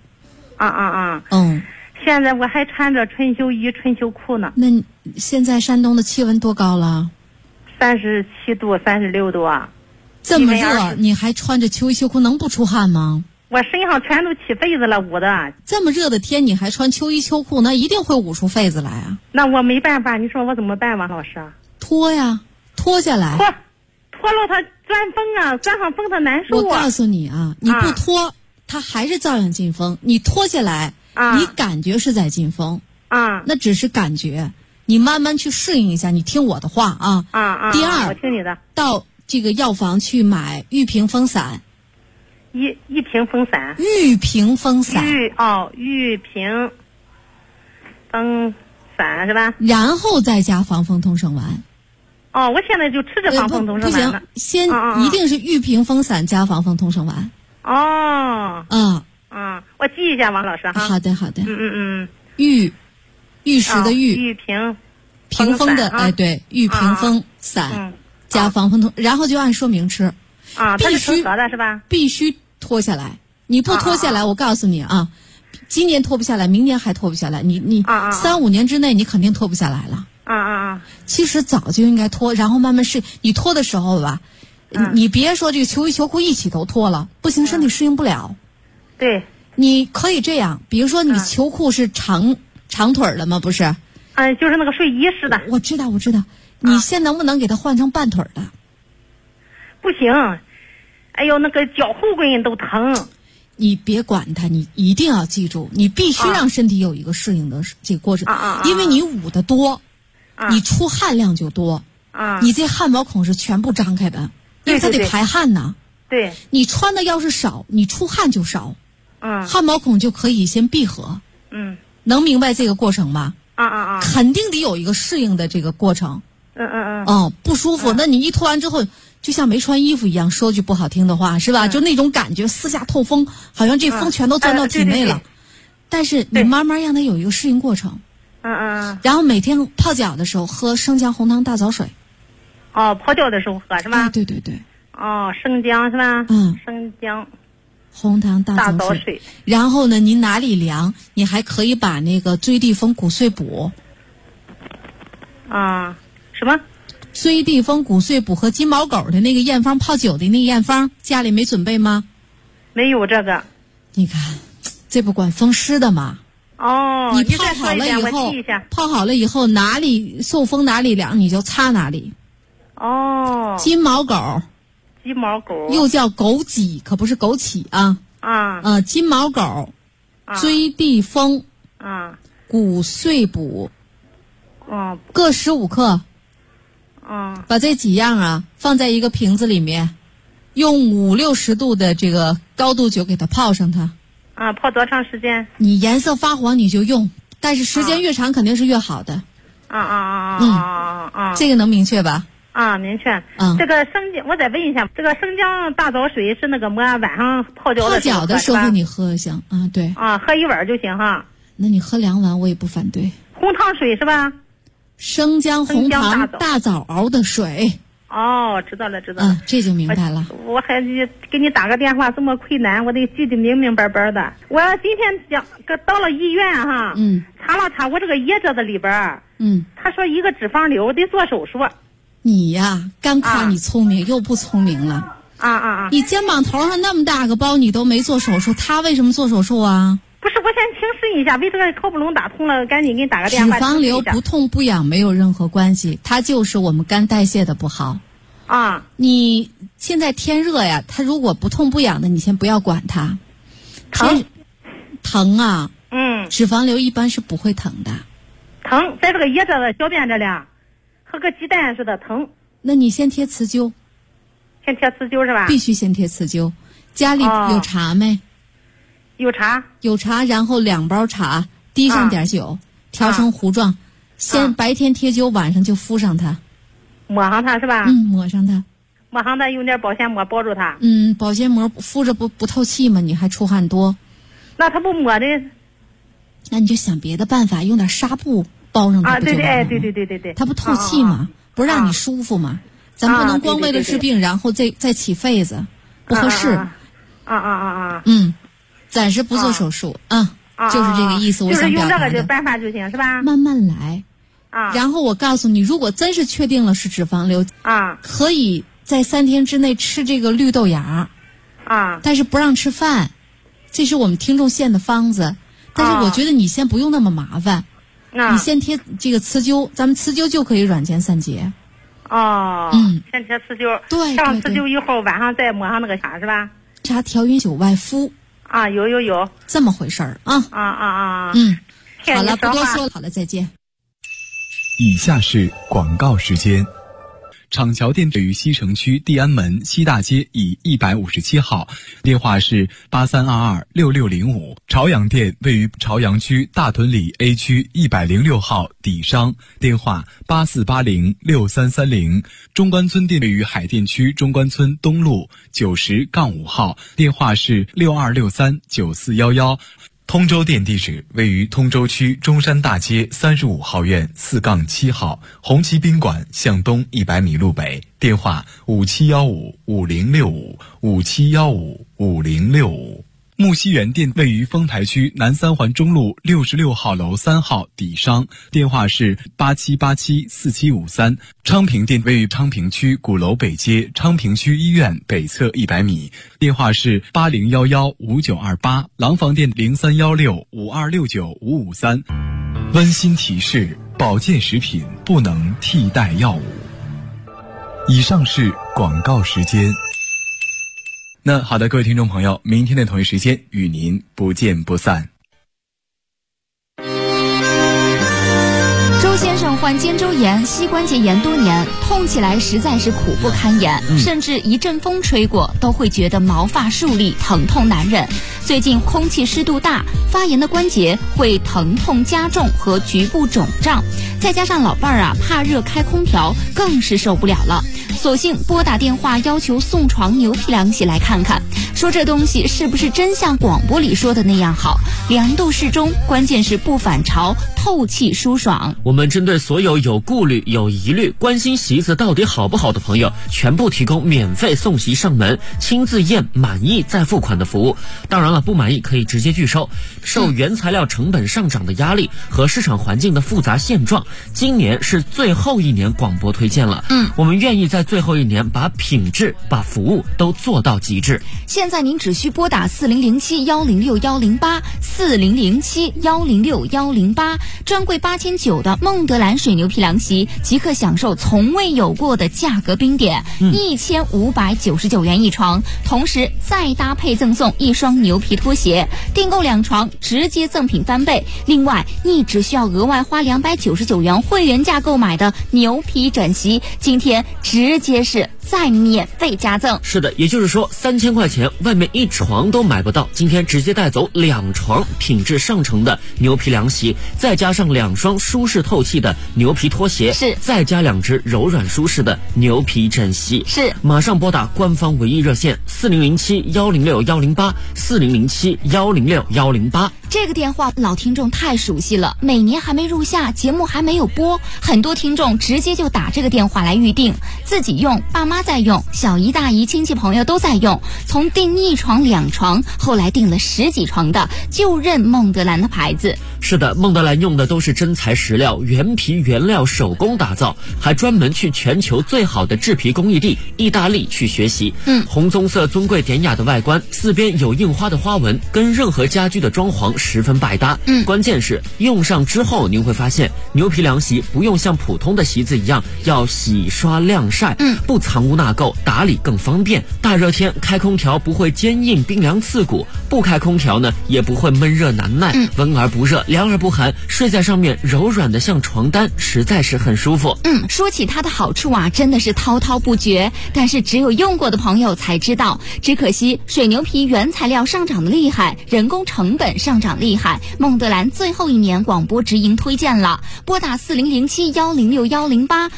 Speaker 4: 现在我还穿着春秋衣、春秋裤呢。
Speaker 3: 那现在山东的气温多高了
Speaker 4: ？37度、36度啊。
Speaker 3: 这么热，你还穿着秋衣秋裤，能不出汗吗？
Speaker 4: 我身上全都起痱子了，捂的。
Speaker 3: 这么热的天，你还穿秋衣秋裤，那一定会捂出痱子来啊。
Speaker 4: 那我没办法，你说我怎么办，王老师？
Speaker 3: 脱呀，脱下来。
Speaker 4: 脱了它钻风啊，钻上风它难受啊。
Speaker 3: 我告诉你啊，你不脱，它还是照样进风。你脱下来，你感觉是在进风那只是感觉，你慢慢去适应一下。你听我的话啊。第二，
Speaker 4: 我听你的。
Speaker 3: 到这个药房去买玉屏风散。
Speaker 4: 一屏风散。
Speaker 3: 玉屏风散。
Speaker 4: 玉屏风散是吧？
Speaker 3: 然后再加防风通圣丸。
Speaker 4: 我现在就吃着防风通圣丸了。
Speaker 3: 不行，先一定是玉屏风散加防风通圣丸。
Speaker 4: 我记一下，王老师哈。
Speaker 3: 好的。玉石的玉。
Speaker 4: 玉屏。
Speaker 3: 屏风的对，玉屏风散。加防风通，然后就按说明吃。
Speaker 4: 必须的是吧？
Speaker 3: 必须脱下来，你不脱下来，我告诉你今年脱不下来，明年还脱不下来，你3-5年之内你肯定脱不下来了。 其实早就应该脱，然后慢慢适应。你脱的时候吧，你别说这个秋衣秋裤一起都脱了，不行，身体适应不了。
Speaker 4: 对。
Speaker 3: 你可以这样，比如说你秋裤是长腿的吗？不是？
Speaker 4: 就是那个睡衣似的。
Speaker 3: 我知道。你现在能不能给它换成半腿的？
Speaker 4: 不行，哎呦，那个脚后跟都疼。
Speaker 3: 你别管它，你一定要记住，你必须让身体有一个适应的这个过程。因为你捂得多，你出汗量就多。你这汗毛孔是全部张开的，因为它得排汗呢。
Speaker 4: 对。
Speaker 3: 你穿的要是少，你出汗就少。汗毛孔就可以先闭合。能明白这个过程吗？肯定得有一个适应的这个过程。不舒服，那你一脱完之后，就像没穿衣服一样，说句不好听的话，是吧？就那种感觉，四下透风，好像这风全都钻到体内了。但是你慢慢让它有一个适应过程。然后每天泡脚的时候喝生姜红糖大枣水。
Speaker 4: 泡脚的时候喝是吧？
Speaker 3: 对。
Speaker 4: 生姜是吧？生姜。
Speaker 3: 红糖大枣水。然后呢，您哪里凉，你还可以把那个追地风骨碎补。
Speaker 4: 什么？
Speaker 3: 追地风骨碎补和金毛狗的那个验方，泡酒的那个验方，家里没准备吗？
Speaker 4: 没有这个。
Speaker 3: 你看，这不管风湿的吗？你泡好了以后，泡好了以后哪里受风哪里凉，你就擦哪里。金毛狗。又叫枸杞，可不是枸杞啊。金毛狗，追地风，骨碎补，各15克。把这几样放在一个瓶子里面，用50-60度的这个高度酒给它泡上它。
Speaker 4: 泡多长时间？
Speaker 3: 你颜色发黄你就用，但是时间越长肯定是越好的。这个能明确吧？
Speaker 4: 明确。这个生姜，我再问一下，这个生姜大枣水是那个晚上泡脚
Speaker 3: 的时候你喝行对。
Speaker 4: 喝1碗就行哈。
Speaker 3: 那你喝2碗我也不反对。
Speaker 4: 红糖水是吧？
Speaker 3: 生姜红糖大枣熬的水。
Speaker 4: 知道了。
Speaker 3: 这就明白了。
Speaker 4: 我还给你打个电话这么困难，我得记得明明白白的。我今天到了医院哈，查了查我这个腋褶子里边，他说一个脂肪瘤得做手术。
Speaker 3: 你呀，干夸你聪明又不聪明了。你肩膀头上那么大个包你都没做手术，他为什么做手术啊？
Speaker 4: 不是，我先请示一下，为这个靠不拢打通了，赶紧给你打个电话。
Speaker 3: 脂肪瘤不痛不痒没有任何关系，它就是我们肝代谢的不好。你现在天热呀，它如果不痛不痒的，你先不要管它。疼啊？脂肪瘤一般是不会疼的。
Speaker 4: 疼，在这个腋褶的小便这里，和个鸡蛋似的疼。
Speaker 3: 那你先贴磁灸。
Speaker 4: 先贴磁灸是吧？
Speaker 3: 必须先贴磁灸。家里有茶没？有茶，然后2包茶，滴上点酒，调成糊状，先白天贴灸，晚上就敷上它。
Speaker 4: 抹上它是吧？
Speaker 3: 抹上它。
Speaker 4: 抹上它，用点保鲜膜包住它。
Speaker 3: 保鲜膜敷着不透气吗？你还出汗多。
Speaker 4: 那它不抹的，
Speaker 3: 那你就想别的办法，用点纱布包上它。
Speaker 4: 对，
Speaker 3: 它不透气吗？不让你舒服吗？咱不能光为了治病，然后再起痱子，不合适。暂时不做手术就是这个意思。我想表达的。
Speaker 4: 就是用这个办法就行是吧？
Speaker 3: 慢慢来。然后我告诉你，如果真是确定了是脂肪瘤可以在3天之内吃这个绿豆芽但是不让吃饭，这是我们听众献的方子。但是我觉得你先不用那么麻烦，你先贴这个磁灸，咱们磁灸就可以软坚散结。
Speaker 4: 先贴磁灸，
Speaker 3: 对，
Speaker 4: 上磁灸以后晚上再抹上那个茶是吧？
Speaker 3: 茶调匀酒外敷。
Speaker 4: 有
Speaker 3: 这么回事儿好了，不多说了，好了，再见。
Speaker 2: 以下是广告时间。厂桥店位于西城区地安门西大街以157号，电话是83226605。朝阳店位于朝阳区大屯里 A 区106号底商，电话84806330。中关村店位于海淀区中关村东路90-5号，电话是62639411。通州店地址位于通州区中山大街35号院4-7号，红旗宾馆向东100米路北，电话57155065，57155065。 木樨园店位于丰台区南三环中路66号楼3号底商，电话是87874753。昌平店位于昌平区鼓楼北街昌平区医院北侧100米，电话是80115928。廊坊店031652695553。温馨提示：保健食品不能替代药物。以上是广告时间。那好的，各位听众朋友，明天的同一时间与您不见不散。
Speaker 5: 周先生患肩周炎、膝关节炎多年，痛起来实在是苦不堪言，甚至一阵风吹过都会觉得毛发竖立，疼痛难忍。最近空气湿度大，发炎的关节会疼痛加重和局部肿胀，再加上老伴儿怕热开空调，更是受不了了。索性拨打电话要求送床牛皮凉席来看看，说这东西是不是真像广播里说的那样好，凉度适中，关键是不反潮，透气舒爽。
Speaker 6: 我们针对所有有顾虑、有疑虑、关心席子到底好不好的朋友，全部提供免费送席上门，亲自验满意再付款的服务。当然了，不满意可以直接拒收。受原材料成本上涨的压力和市场环境的复杂现状，今年是最后一年广播推荐了。我们愿意在最后一年把品质、把服务都做到极致。
Speaker 5: 现在您只需拨打4007106108 4007106108，专柜8900的孟德兰水牛皮凉席即可享受从未有过的价格冰点，1599元一床，同时再搭配赠送一双牛皮拖鞋，订购2床直接赠品翻倍。另外，你只需要额外花299元会员价购买的牛皮枕席，今天直接是再免费加赠。
Speaker 6: 是的，也就是说3000块钱外面一床都买不到，今天直接带走2床品质上乘的牛皮凉席，再加上2双舒适透气的牛皮拖鞋，
Speaker 5: 是
Speaker 6: 再加2只柔软舒适的牛皮枕席。
Speaker 5: 是
Speaker 6: 马上拨打官方唯一热线4007106108 4007106108。
Speaker 5: 这个电话老听众太熟悉了，每年还没入夏，节目还没有播，很多听众直接就打这个电话来预定，自己用，爸妈在用，小姨大姨亲戚朋友都在用，从订1床2床，后来订了10几床的，就认孟德兰的牌子。
Speaker 6: 是的，孟德兰用的都是真材实料，原皮原料手工打造，还专门去全球最好的制皮工艺地意大利去学习。红棕色尊贵典雅的外观，4边有印花的花纹，跟任何家居的装潢十分百搭。关键是用上之后您会发现，牛皮凉席不用像普通的席子一样要洗刷晾晒，不藏污纳垢，打理更方便。大热天开空调不会坚硬冰凉刺骨，不开空调呢也不会闷热难耐，温而不热，凉而不寒，睡在上面柔软的像床单，实在是很舒服。
Speaker 5: 说起它的好处真的是滔滔不绝，但是只有用过的朋友才知道。只可惜水牛皮原材料上涨的厉害，人工成本上涨厉害，孟德兰最后一年广播直营推荐了，拨打4007106108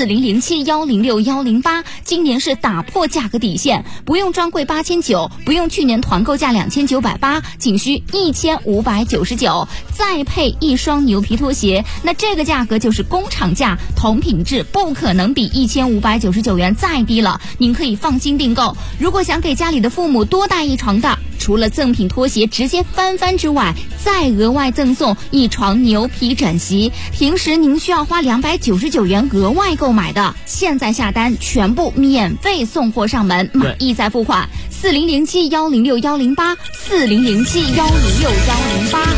Speaker 5: 4007106108，今年是打破价格底线，不用专柜8900，不用去年团购价2980，仅需1599，再配1双牛皮拖鞋，那这个价格就是工厂价，同品质不可能比1599元再低了，您可以放心订购。如果想给家里的父母多带1床的，除了赠品拖鞋直接翻之外，再额外赠送1床牛皮枕席，平时您需要花299元额外购买的，现在下单全部免费送货上门，满意再付款。4007106108 4007106108。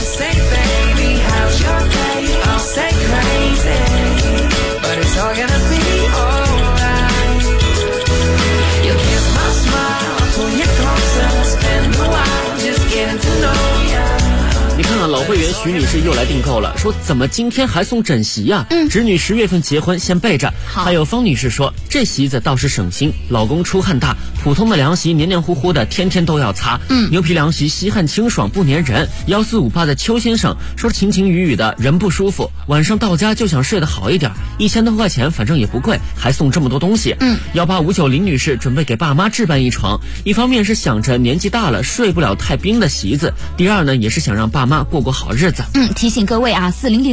Speaker 6: 你看看老会员徐女士又来订购了，说怎么今天还送枕席呀？侄女10月份结婚，先备着。还有方女士说，这席子倒是省心，老公出汗大，普通的凉席黏黏糊糊的，天天都要擦。牛皮凉席吸汗清爽不粘人。1458的邱先生说，晴晴雨雨的人不舒服，晚上到家就想睡得好一点，1000多块钱反正也不贵，还送这么多东西。18590林女士准备给爸妈置办1床，一方面是想着年纪大了睡不了太冰的席子，第二呢也是想让爸妈过过过好日子。
Speaker 5: 提醒各位啊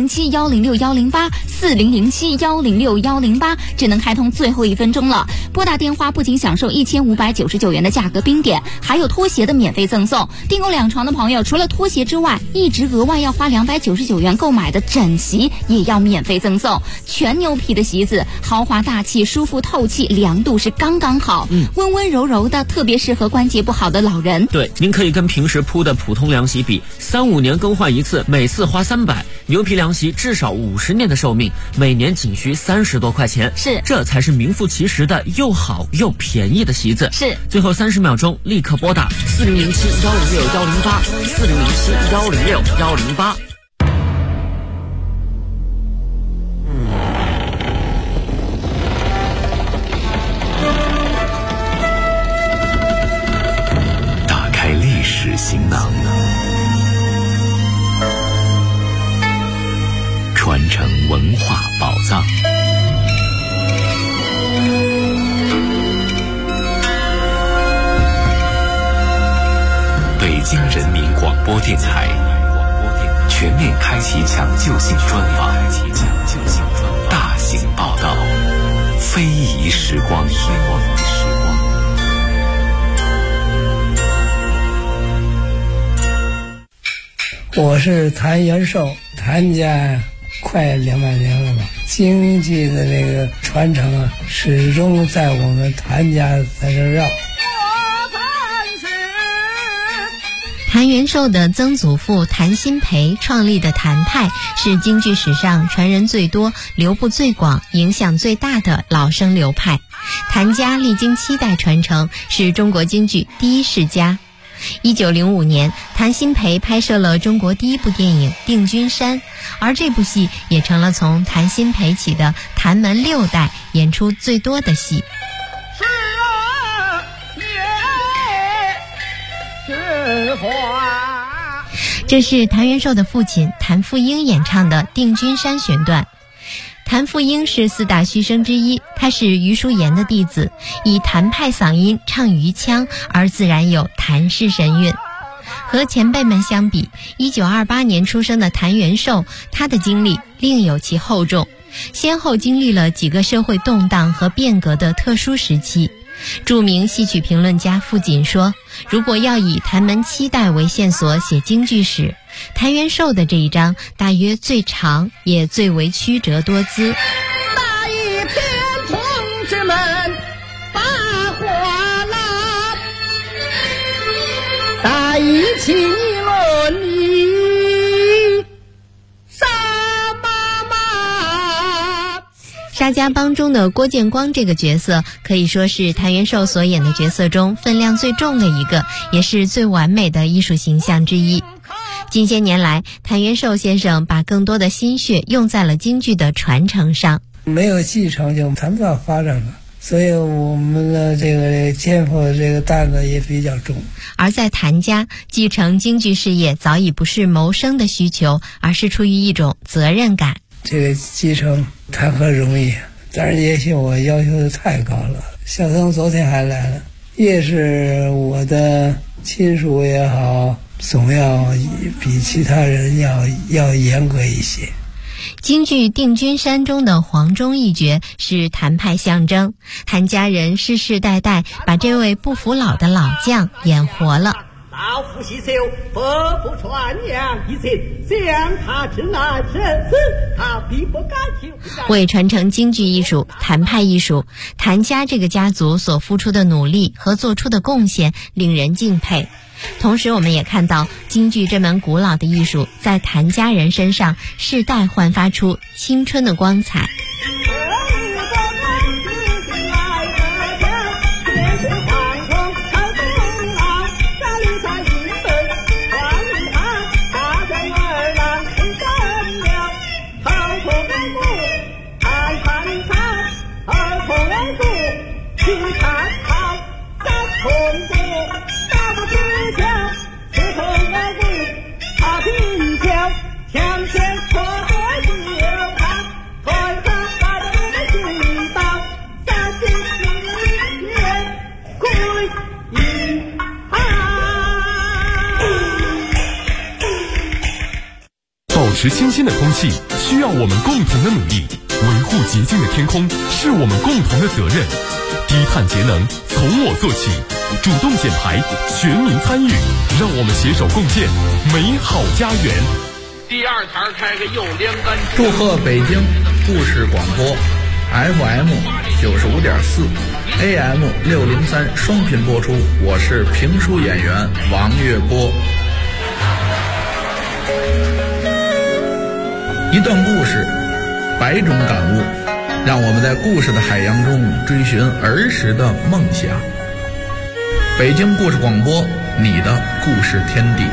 Speaker 5: ，4007106108，4007106108，只能开通最后1分钟了。拨打电话不仅享受1599元的价格冰点，还有拖鞋的免费赠送。订购2床的朋友，除了拖鞋之外，一直额外要花299元购买的枕席也要免费赠送。全牛皮的席子，豪华大气，舒服透气，凉度是刚刚好，温温柔柔的，特别适合关节不好的老人。
Speaker 6: 对，您可以跟平时铺的普通凉席比，3-5年更换一次，每次花300。牛皮凉席至少50年的寿命，每年仅需30多块钱。
Speaker 5: 是，
Speaker 6: 这才是名副其实的又好又便宜的席子。
Speaker 5: 是，
Speaker 6: 最后30秒钟，立刻拨打4007106108，4007106108。
Speaker 1: 打开历史行囊，传承文化宝藏。北京人民广播电台全面开启抢救性专访，大型报道，非遗时光。
Speaker 7: 我是谭元寿，谭家快200年了吧，京剧的这个传承啊，始终在我们谭家在这绕。
Speaker 3: 谭元寿的曾祖父谭鑫培创立的谭派是京剧史上传人最多、流布最广、影响最大的老生流派。谭家历经7代传承，是中国京剧第一世家。1905年，谭鑫培拍摄了中国第1部电影《定军山》，而这部戏也成了从谭鑫培起的谭门6代演出最多的戏。这是谭元寿的父亲谭富英演唱的《定军山》选段。谭富英是4大须生之一，他是余叔岩的弟子，以谭派嗓音唱余腔，而自然有谭氏神韵。和前辈们相比，1928年出生的谭元寿，他的经历另有其厚重，先后经历了几个社会动荡和变革的特殊时期。著名戏曲评论家傅锦说，如果要以谭门7代为线索写京剧史，谭元寿的这一章大约最长，也最为曲折多姿。
Speaker 8: 那一片同志们把火拉，大一起落你杀妈妈。
Speaker 3: 沙家浜中的郭建光这个角色可以说是谭元寿所演的角色中分量最重的一个，也是最完美的艺术形象之一。近些年来，谭元寿先生把更多的心血用在了京剧的传承上。
Speaker 7: 没有继承就谈不到发展了，所以我们的这个肩负的这个担子也比较重。
Speaker 3: 而在谭家，继承京剧事业早已不是谋生的需求，而是出于一种责任感。
Speaker 7: 这个继承谈何容易，但是也许我要求的太高了。小曾昨天还来了，越是我的亲属也好，总要比其他人要严格一些。
Speaker 3: 京剧《定军山》中的黄忠一角是谭派象征，谭家人世世代代把这位不服老的老将演活了。
Speaker 8: 老夫洗手，伯父传扬一切，将他之难生死，他必不敢求。
Speaker 3: 为传承京剧艺术、谭派艺术，谭家这个家族所付出的努力和做出的贡献令人敬佩。同时我们也看到京剧这门古老的艺术在谭家人身上世代焕发出青春的光彩。
Speaker 8: 向前错得就看，快快
Speaker 9: 持新鲜的空气需要我们共同的努力，维护洁净的天空是我们共同的责任。低碳节能从我做起，主动减排，全民参与，让我们携手共建美好家园。
Speaker 10: 第二台开个右连杆。
Speaker 11: 祝贺北京故事广播 FM 95.4 AM 603双频播出，我是评书演员王月波。一段故事，百种感悟，让我们在故事的海洋中追寻儿时的梦想。北京故事广播，你的故事天地。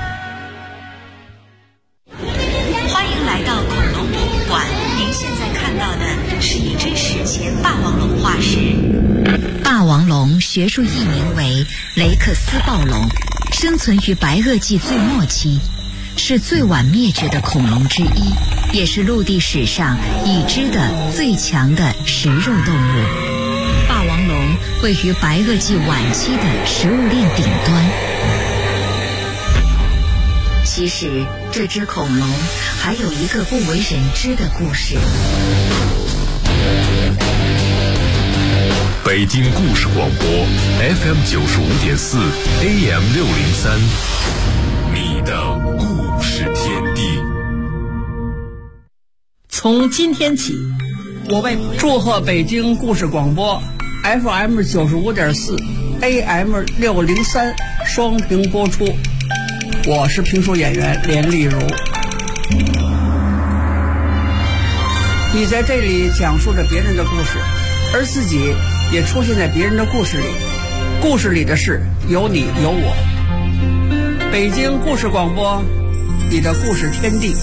Speaker 12: 欢迎来到恐龙博物馆，您现在看到的是一只史前霸王龙化石。霸王龙学术译名为雷克斯暴龙，生存于白垩纪最末期，是最晚灭绝的恐龙之一，也是陆地史上已知的最强的食肉动物。霸王龙位于白垩纪晚期的食物链顶端。其实这只恐龙还有一个不为人知的故事。
Speaker 9: 北京故事广播 FM 95.4 AM 603，你的故事天地。
Speaker 8: 从今天起，我为祝贺北京故事广播 FM 95.4 AM 603双屏播出。我是评书演员连丽如。你在这里讲述着别人的故事，而自己也出现在别人的故事里，故事里的事有你有我。北京故事广播，你的故事天地。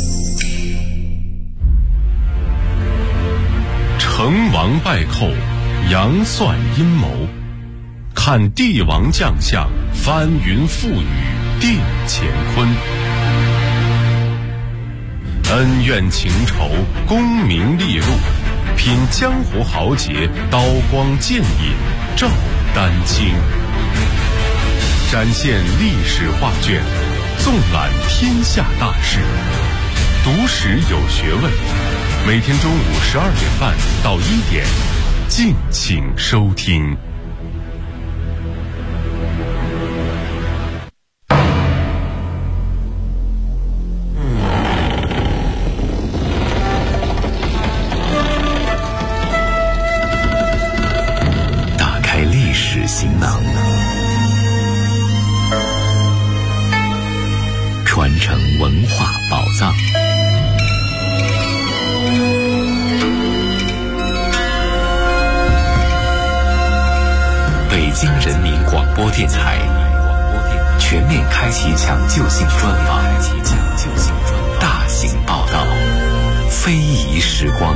Speaker 9: 成王败寇，杨算阴谋，看帝王将相，翻云覆雨，定乾坤。恩怨情仇，功名利禄，品江湖豪杰，刀光剑影，照丹青。展现历史画卷，纵览天下大事，读史有学问。每天中午12点半到1点，敬请收听。
Speaker 1: 打开历史行囊，传承文化宝藏。北京人民广播电台全面开启抢救性专访，大型报道，非遗时光。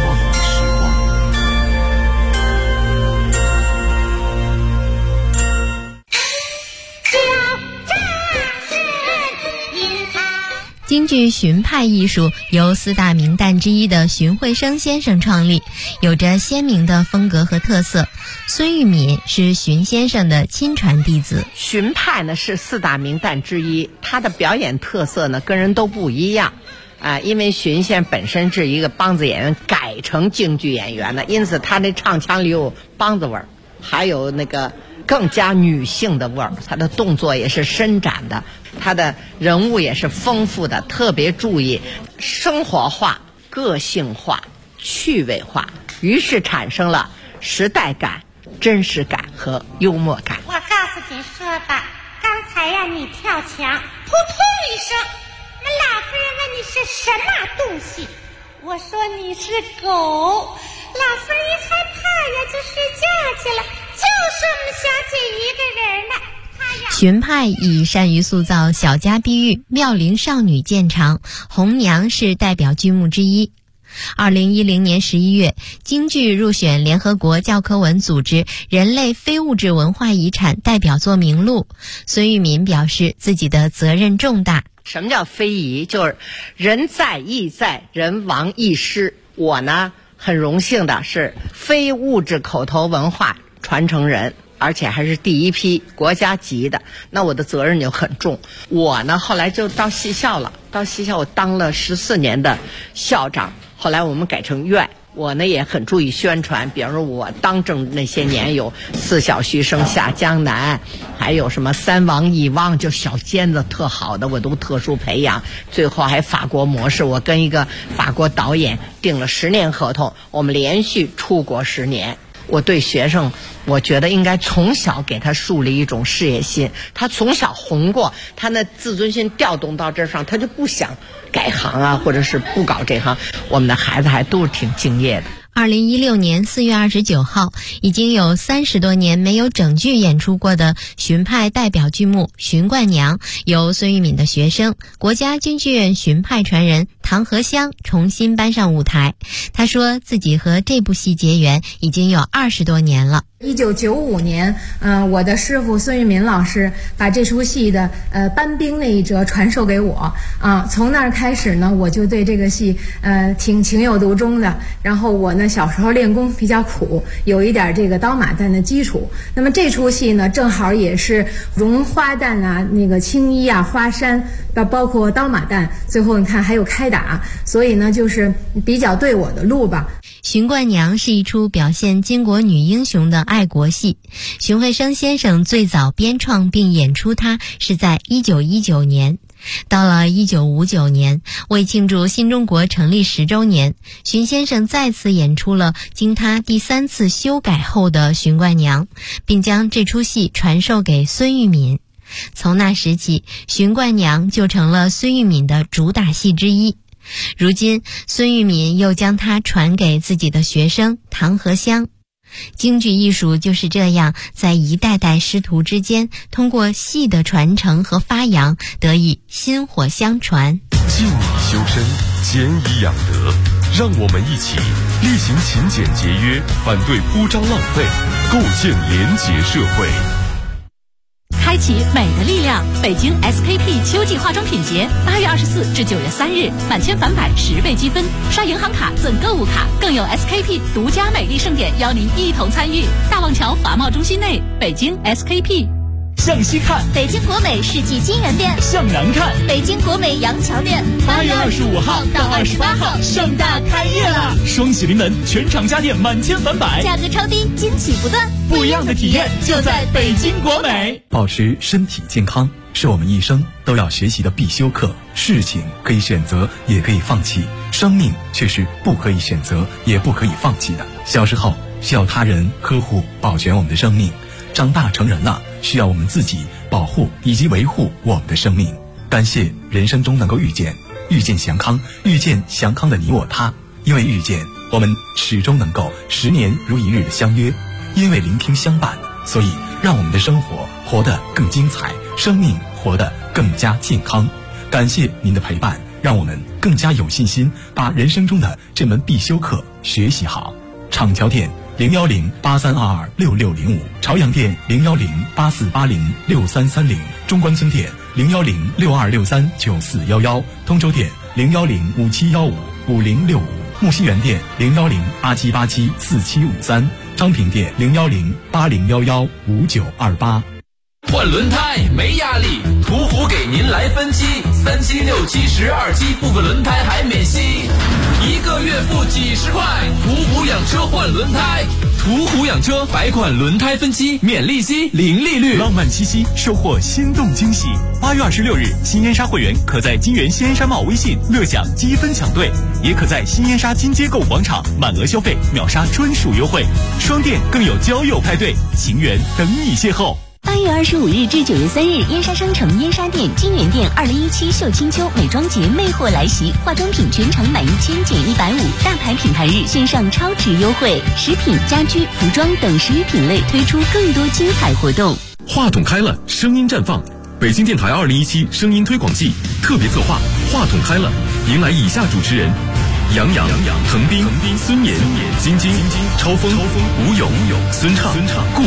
Speaker 3: 京剧荀派艺术由4大名旦之一的荀慧生先生创立，有着鲜明的风格和特色。孙玉敏是荀先生的亲传弟子。
Speaker 13: 荀派呢是4大名旦之一，他的表演特色呢跟人都不一样因为荀先生本身是一个梆子演员改成京剧演员的，因此他那唱腔里有梆子味儿，还有那个更加女性的味儿，他的动作也是伸展的，他的人物也是丰富的，特别注意生活化、个性化、趣味化，于是产生了时代感、真实感和幽默感。
Speaker 14: 我告诉你说吧，刚才呀你跳墙，扑通一声，那老夫人问你是什么东西，我说你是狗，老夫人一害怕呀就睡觉去了，就剩我们小姐一个人了。
Speaker 3: 荀派以善于塑造小家碧玉、妙龄少女见长，红娘是代表剧目之一。2010年11月，京剧入选联合国教科文组织人类非物质文化遗产代表作名录。孙玉敏表示自己的责任重大。
Speaker 13: 什么叫非遗？就是人在亦在，人亡亦失。我呢很荣幸的是非物质口头文化传承人，而且还是第一批国家级的，那我的责任就很重。我呢后来就到戏校了， 到西校我当了14年的校长，后来我们改成院。我呢也很注意宣传，比方说我当政那些年有4小须生下江南，还有什么3王1汪，就小尖子特好的我都特殊培养，最后还法国模式，我跟一个法国导演订了10年合同，我们连续出国10年。我对学生，我觉得应该从小给他树立一种事业心，他从小红过，他那自尊心调动到这上，他就不想改行啊，或者是不搞这行。我们的孩子还都是挺敬业的。
Speaker 15: 2016年4月29号，已经有30多年没有整剧演出过的荀派代表剧目《荀冠娘》，由孙玉敏的学生、国家京剧院荀派传人唐和香重新搬上舞台。他说自己和这部戏结缘已经有20多年了。
Speaker 16: 1995年，我的师傅孙玉敏老师把这出戏的搬兵那一折传授给我啊，从那儿开始呢，我就对这个戏挺情有独钟的。然后我呢小时候练功比较苦，有一点这个刀马旦的基础。那么这出戏呢，正好也是融花旦啊、那个青衣啊、花衫，包括刀马旦，最后你看还有开打，所以呢就是比较对我的路吧。
Speaker 15: 荀冠娘是一出表现巾帼女英雄的爱国戏，荀慧生先生最早编创并演出它是在1919年。到了1959年，为庆祝新中国成立10周年，荀先生再次演出了经他第3次修改后的荀冠娘，并将这出戏传授给孙玉敏。从那时起，荀冠娘就成了孙玉敏的主打戏之一。如今孙玉敏又将它传给自己的学生唐和香。京剧艺术就是这样在一代代师徒之间，通过戏的传承和发扬，得以薪火相传。
Speaker 9: 静以修身，俭以养德，让我们一起厉行勤俭节约，反对铺张浪费，构建廉洁社会。
Speaker 17: 开启美的力量，北京 SKP 秋季化妆品节，8月24至9月3日，满千返百10倍积分，刷银行卡赠购物卡，更有 SKP 独家美丽盛典邀您一同参与。大望桥法贸中心内，北京 SKP。
Speaker 2: 向西看，
Speaker 5: 北京国美世纪金源店；
Speaker 2: 向南看，
Speaker 5: 北京国美杨桥店。
Speaker 2: 8月25号到28号盛大开业了，双喜临门，全场家电满千返百，
Speaker 5: 价格超低，惊喜不断，
Speaker 2: 不一样的体验就在北京国美。 保持身体健康是我们一生都要学习的必修课。事情可以选择，也可以放弃，生命却是不可以选择，也不可以放弃的。小时候需要他人呵护保全我们的生命，长大成人了，需要我们自己保护以及维护我们的生命。感谢人生中能够遇见祥康，遇见祥康的你我他。因为遇见，我们始终能够10年如一日的相约；因为聆听相伴，所以让我们的生活活得更精彩，生命活得更加健康。感谢您的陪伴，让我们更加有信心把人生中的这门必修课学习好。厂桥店01083226605，朝阳店01084806330，中关村店01062639411，通州店01057155065，木樨园店01087874753，昌平店01080115928。
Speaker 1: 换轮胎没压力，途虎给您来分期，3期、6期、12期，部分轮胎还免息，1个月付几十块。途虎养车换轮胎，途虎养车百款轮胎分期，免利息，零利率。
Speaker 2: 浪漫七夕，收获心动惊喜。8月26日，新烟沙会员可在金源新烟沙贸微信乐享积分抢兑，也可在新烟沙金街购物广场满额消费秒杀专属优惠，双店更有交友派对，情缘等你邂逅。
Speaker 17: 8月25日至9月3日，燕莎商城燕莎店、金源店2017秀清秋美妆节魅货来袭，化妆品全场满1000减150，大牌品牌日线上超值优惠，食品、家居、服装等10余品类推出更多精彩活动。
Speaker 9: 话筒开了，声音绽放。北京电台2017声音推广季特别策划，话筒开了，迎来以下主持人：杨洋、滕斌、孙岩、金晶、超风、吴勇、孙畅、